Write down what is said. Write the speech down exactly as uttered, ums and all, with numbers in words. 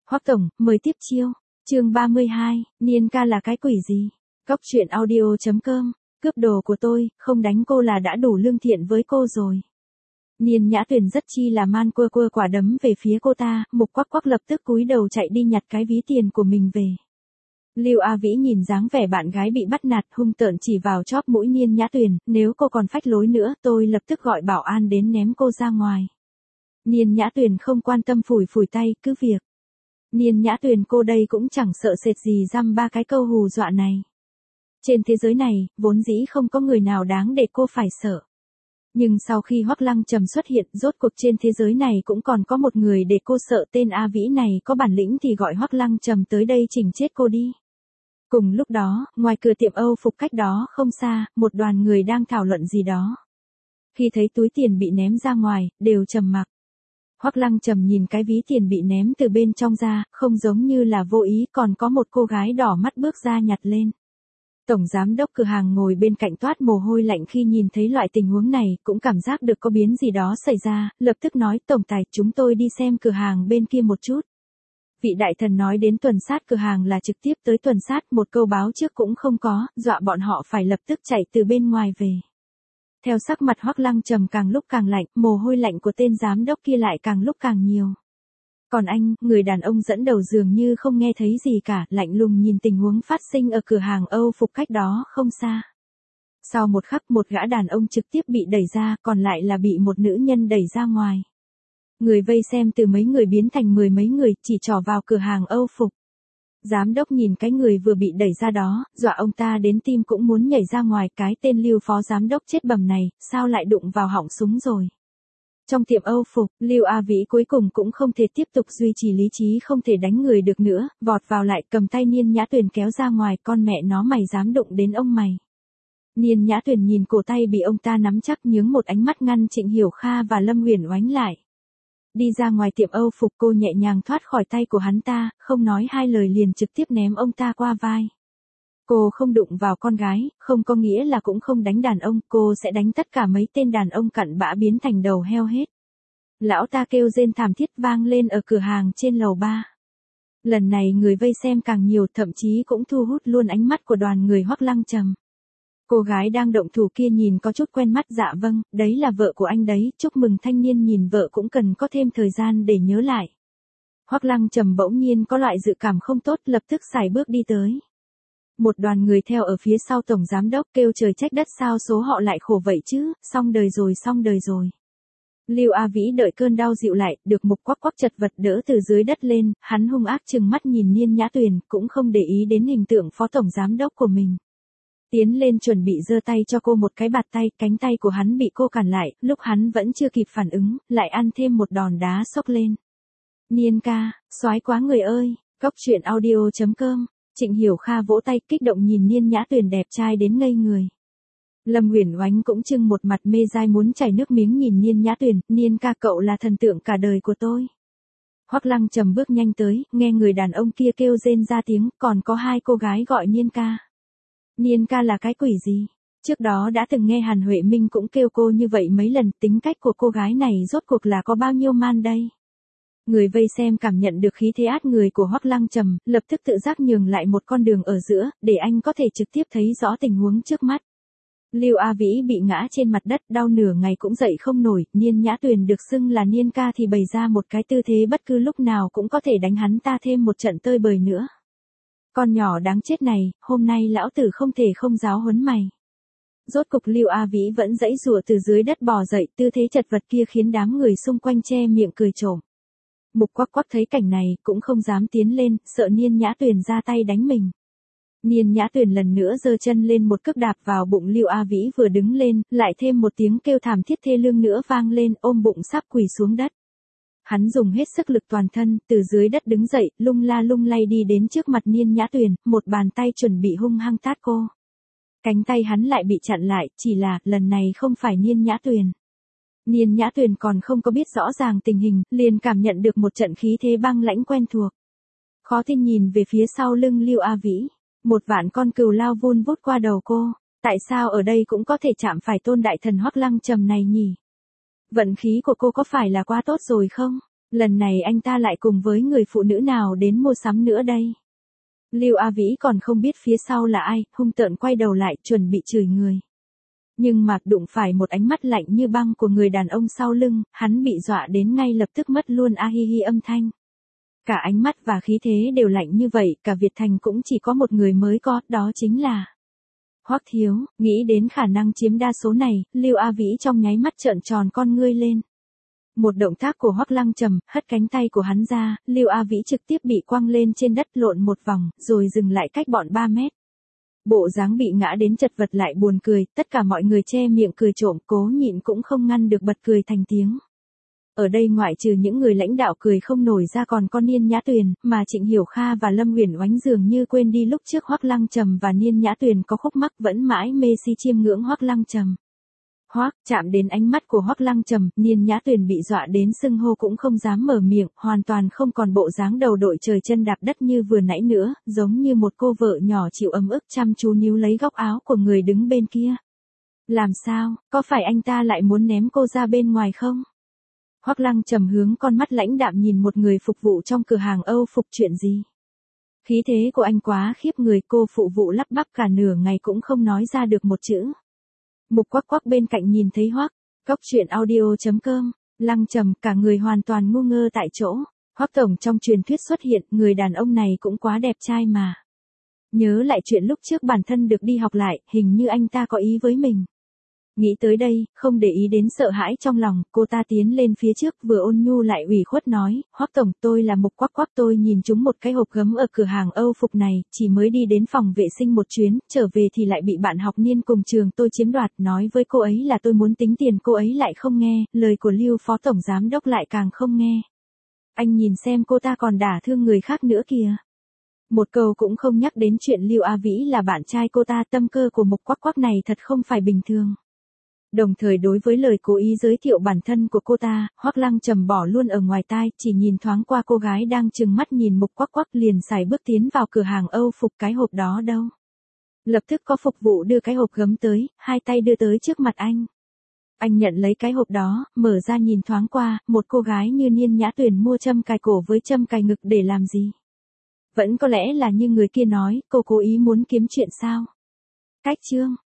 Hoắc tổng, mời tiếp chiêu. Chương ba mươi hai, Niên ca là cái quỷ gì? Cóc truyện audio chấm com, cướp đồ của tôi, không đánh cô là đã đủ lương thiện với cô rồi. Niên Nhã Tuyền rất chi là man quơ quơ quả đấm về phía cô ta, Mục Quắc Quắc lập tức cúi đầu chạy đi nhặt cái ví tiền của mình về. Lưu A Vĩ nhìn dáng vẻ bạn gái bị bắt nạt hung tợn chỉ vào chóp mũi Niên Nhã Tuyền, nếu cô còn phách lối nữa tôi lập tức gọi bảo an đến ném cô ra ngoài. Niên Nhã Tuyền không quan tâm phủi phủi tay, cứ việc. Niên Nhã Tuyền cô đây cũng chẳng sợ sệt gì dăm ba cái câu hù dọa này. Trên thế giới này, vốn dĩ không có người nào đáng để cô phải sợ. Nhưng sau khi Hoắc Lăng Trầm xuất hiện, rốt cuộc trên thế giới này cũng còn có một người để cô sợ, tên A Vĩ này có bản lĩnh thì gọi Hoắc Lăng Trầm tới đây chỉnh chết cô đi. Cùng lúc đó, ngoài cửa tiệm Âu phục cách đó không xa, một đoàn người đang thảo luận gì đó. Khi thấy túi tiền bị ném ra ngoài, đều trầm mặc. Hoắc Lăng Trầm nhìn cái ví tiền bị ném từ bên trong ra, không giống như là vô ý, còn có một cô gái đỏ mắt bước ra nhặt lên. Tổng giám đốc cửa hàng ngồi bên cạnh toát mồ hôi lạnh khi nhìn thấy loại tình huống này, cũng cảm giác được có biến gì đó xảy ra, lập tức nói, tổng tài, chúng tôi đi xem cửa hàng bên kia một chút. Vị đại thần nói đến tuần sát cửa hàng là trực tiếp tới tuần sát, một câu báo trước cũng không có, dọa bọn họ phải lập tức chạy từ bên ngoài về. Theo sắc mặt Hoắc Lăng Trầm càng lúc càng lạnh, mồ hôi lạnh của tên giám đốc kia lại càng lúc càng nhiều. Còn anh, người đàn ông dẫn đầu dường như không nghe thấy gì cả, lạnh lùng nhìn tình huống phát sinh ở cửa hàng Âu phục cách đó không xa. Sau một khắc một gã đàn ông trực tiếp bị đẩy ra, còn lại là bị một nữ nhân đẩy ra ngoài. Người vây xem từ mấy người biến thành mười mấy người, chỉ trỏ vào cửa hàng Âu phục. Giám đốc nhìn cái người vừa bị đẩy ra đó, dọa ông ta đến tim cũng muốn nhảy ra ngoài, cái tên Lưu phó giám đốc chết bầm này, sao lại đụng vào họng súng rồi. Trong tiệm Âu phục, Lưu A Vĩ cuối cùng cũng không thể tiếp tục duy trì lý trí, không thể đánh người được nữa, vọt vào lại cầm tay Niên Nhã Tuyền kéo ra ngoài, con mẹ nó mày dám đụng đến ông mày. Niên Nhã Tuyền nhìn cổ tay bị ông ta nắm chắc, nhướng một ánh mắt ngăn Trịnh Hiểu Kha và Lâm Uyển Oánh lại. Đi ra ngoài tiệm Âu phục, cô nhẹ nhàng thoát khỏi tay của hắn ta, không nói hai lời liền trực tiếp ném ông ta qua vai. Cô không đụng vào con gái, không có nghĩa là cũng không đánh đàn ông, cô sẽ đánh tất cả mấy tên đàn ông cặn bã biến thành đầu heo hết. Lão ta kêu rên thảm thiết vang lên ở cửa hàng trên lầu ba. Lần này người vây xem càng nhiều, thậm chí cũng thu hút luôn ánh mắt của đoàn người Hoắc Lăng Trầm. Cô gái đang động thủ kia nhìn có chút quen mắt, dạ vâng, đấy là vợ của anh đấy, chúc mừng. Thanh niên nhìn vợ cũng cần có thêm thời gian để nhớ lại. Hoắc Lăng Trầm bỗng nhiên có loại dự cảm không tốt, lập tức sải bước đi tới. Một đoàn người theo ở phía sau tổng giám đốc kêu trời trách đất, sao số họ lại khổ vậy chứ, xong đời rồi xong đời rồi. Lưu A Vĩ đợi cơn đau dịu lại, được Mục Quắc Quắc chật vật đỡ từ dưới đất lên, hắn hung ác trừng mắt nhìn Niên Nhã Tuyền, cũng không để ý đến hình tượng phó tổng giám đốc của mình. Tiến lên chuẩn bị giơ tay cho cô một cái bạt tay, cánh tay của hắn bị cô cản lại, lúc hắn vẫn chưa kịp phản ứng, lại ăn thêm một đòn đá xốc lên. Niên ca, soái quá người ơi, cóc truyện audio chấm com. Trịnh Hiểu Kha vỗ tay kích động nhìn Niên Nhã Tuyền đẹp trai đến ngây người. Lâm Uyển Oánh cũng trưng một mặt mê dai muốn chảy nước miếng nhìn Niên Nhã Tuyền, Niên ca cậu là thần tượng cả đời của tôi. Hoắc Lăng Trầm bước nhanh tới, nghe người đàn ông kia kêu rên ra tiếng, còn có hai cô gái gọi Niên ca. Niên ca là cái quỷ gì? Trước đó đã từng nghe Hàn Huệ Minh cũng kêu cô như vậy mấy lần, tính cách của cô gái này rốt cuộc là có bao nhiêu man đây? Người vây xem cảm nhận được khí thế át người của Hoắc Lăng Trầm, lập tức tự giác nhường lại một con đường ở giữa, để anh có thể trực tiếp thấy rõ tình huống trước mắt. Lưu A Vĩ bị ngã trên mặt đất, đau nửa ngày cũng dậy không nổi, Niên Nhã Tuyền được xưng là Niên ca thì bày ra một cái tư thế bất cứ lúc nào cũng có thể đánh hắn ta thêm một trận tơi bời nữa. Con nhỏ đáng chết này, hôm nay lão tử không thể không giáo huấn mày. Rốt cục Lưu A Vĩ vẫn giãy giụa từ dưới đất bò dậy, tư thế chật vật kia khiến đám người xung quanh che miệng cười trộm. Mục Quắc Quắc thấy cảnh này, cũng không dám tiến lên, sợ Niên Nhã Tuyền ra tay đánh mình. Niên Nhã Tuyền lần nữa giơ chân lên một cước đạp vào bụng Lưu A Vĩ, vừa đứng lên, lại thêm một tiếng kêu thảm thiết thê lương nữa vang lên, ôm bụng sắp quỳ xuống đất. Hắn dùng hết sức lực toàn thân, từ dưới đất đứng dậy, lung la lung lay đi đến trước mặt Niên Nhã Tuyền, một bàn tay chuẩn bị hung hăng tát cô. Cánh tay hắn lại bị chặn lại, chỉ là, lần này không phải Niên Nhã Tuyền. Niên Nhã Tuyền còn không có biết rõ ràng tình hình, liền cảm nhận được một trận khí thế băng lãnh quen thuộc. Khó tin nhìn về phía sau lưng Lưu A Vĩ, một vạn con cừu lao vun vút qua đầu cô, tại sao ở đây cũng có thể chạm phải tôn đại thần Hoắc Lăng Trầm này nhỉ? Vận khí của cô có phải là quá tốt rồi không? Lần này anh ta lại cùng với người phụ nữ nào đến mua sắm nữa đây? Lưu A Vĩ còn không biết phía sau là ai, hung tợn quay đầu lại chuẩn bị chửi người. Nhưng mà đụng phải một ánh mắt lạnh như băng của người đàn ông sau lưng, hắn bị dọa đến ngay lập tức mất luôn a hi hi âm thanh. Cả ánh mắt và khí thế đều lạnh như vậy, cả Việt Thành cũng chỉ có một người mới có, đó chính là Hoắc Thiếu. Nghĩ đến khả năng chiếm đa số này, Lưu A Vĩ trong nháy mắt trợn tròn con ngươi lên. Một động tác của Hoắc Lăng Trầm, hất cánh tay của hắn ra, Lưu A Vĩ trực tiếp bị quăng lên trên đất lộn một vòng, rồi dừng lại cách bọn ba mét. Bộ dáng bị ngã đến chật vật lại buồn cười, tất cả mọi người che miệng cười trộm, cố nhịn cũng không ngăn được bật cười thành tiếng. Ở đây ngoại trừ những người lãnh đạo cười không nổi ra còn có Niên Nhã Tuyền, mà Trịnh Hiểu Kha và Lâm Uyển Oánh dường như quên đi lúc trước Hoắc Lăng Trầm và Niên Nhã Tuyền có khúc mắc, vẫn mãi mê si chiêm ngưỡng Hoắc Lăng Trầm. Hoắc, chạm đến ánh mắt của Hoắc Lăng Trầm, Niên Nhã Tuyền bị dọa đến sưng hô cũng không dám mở miệng, hoàn toàn không còn bộ dáng đầu đội trời chân đạp đất như vừa nãy nữa, giống như một cô vợ nhỏ chịu ấm ức chăm chú níu lấy góc áo của người đứng bên kia. Làm sao, có phải anh ta lại muốn ném cô ra bên ngoài không? Hoắc Lăng Trầm hướng con mắt lãnh đạm nhìn một người phục vụ trong cửa hàng Âu phục, chuyện gì? Khí thế của anh quá khiếp người, cô phụ vụ lắp bắp cả nửa ngày cũng không nói ra được một chữ. Mục Quắc Quắc bên cạnh nhìn thấy Hoắc, Cốc Truyện Audio chấm com, Lăng Trầm cả người hoàn toàn ngu ngơ tại chỗ. Hoắc tổng trong truyền thuyết xuất hiện, người đàn ông này cũng quá đẹp trai mà. Nhớ lại chuyện lúc trước bản thân được đi học lại, hình như anh ta có ý với mình. Nghĩ tới đây, không để ý đến sợ hãi trong lòng, cô ta tiến lên phía trước vừa ôn nhu lại ủy khuất nói, Hoắc tổng, tôi là Mục Quắc Quắc, tôi nhìn trúng một cái hộp gấm ở cửa hàng Âu phục này, chỉ mới đi đến phòng vệ sinh một chuyến, trở về thì lại bị bạn học Niên cùng trường tôi chiếm đoạt, nói với cô ấy là tôi muốn tính tiền, cô ấy lại không nghe, lời của Lưu phó tổng giám đốc lại càng không nghe. Anh nhìn xem cô ta còn đả thương người khác nữa kìa. Một câu cũng không nhắc đến chuyện Lưu A Vĩ là bạn trai cô ta, tâm cơ của Mục Quắc Quắc này thật không phải bình thường. Đồng thời đối với lời cố ý giới thiệu bản thân của cô ta, Hoắc Lăng Trầm bỏ luôn ở ngoài tai, chỉ nhìn thoáng qua cô gái đang trừng mắt nhìn Mục Quắc Quắc liền sải bước tiến vào cửa hàng Âu phục, cái hộp đó đâu? Lập tức có phục vụ đưa cái hộp gấm tới, hai tay đưa tới trước mặt anh. Anh nhận lấy cái hộp đó, mở ra nhìn thoáng qua, một cô gái như Niên Nhã Tuyền mua châm cài cổ với châm cài ngực để làm gì? Vẫn có lẽ là như người kia nói, cô cố ý muốn kiếm chuyện sao? Cách chương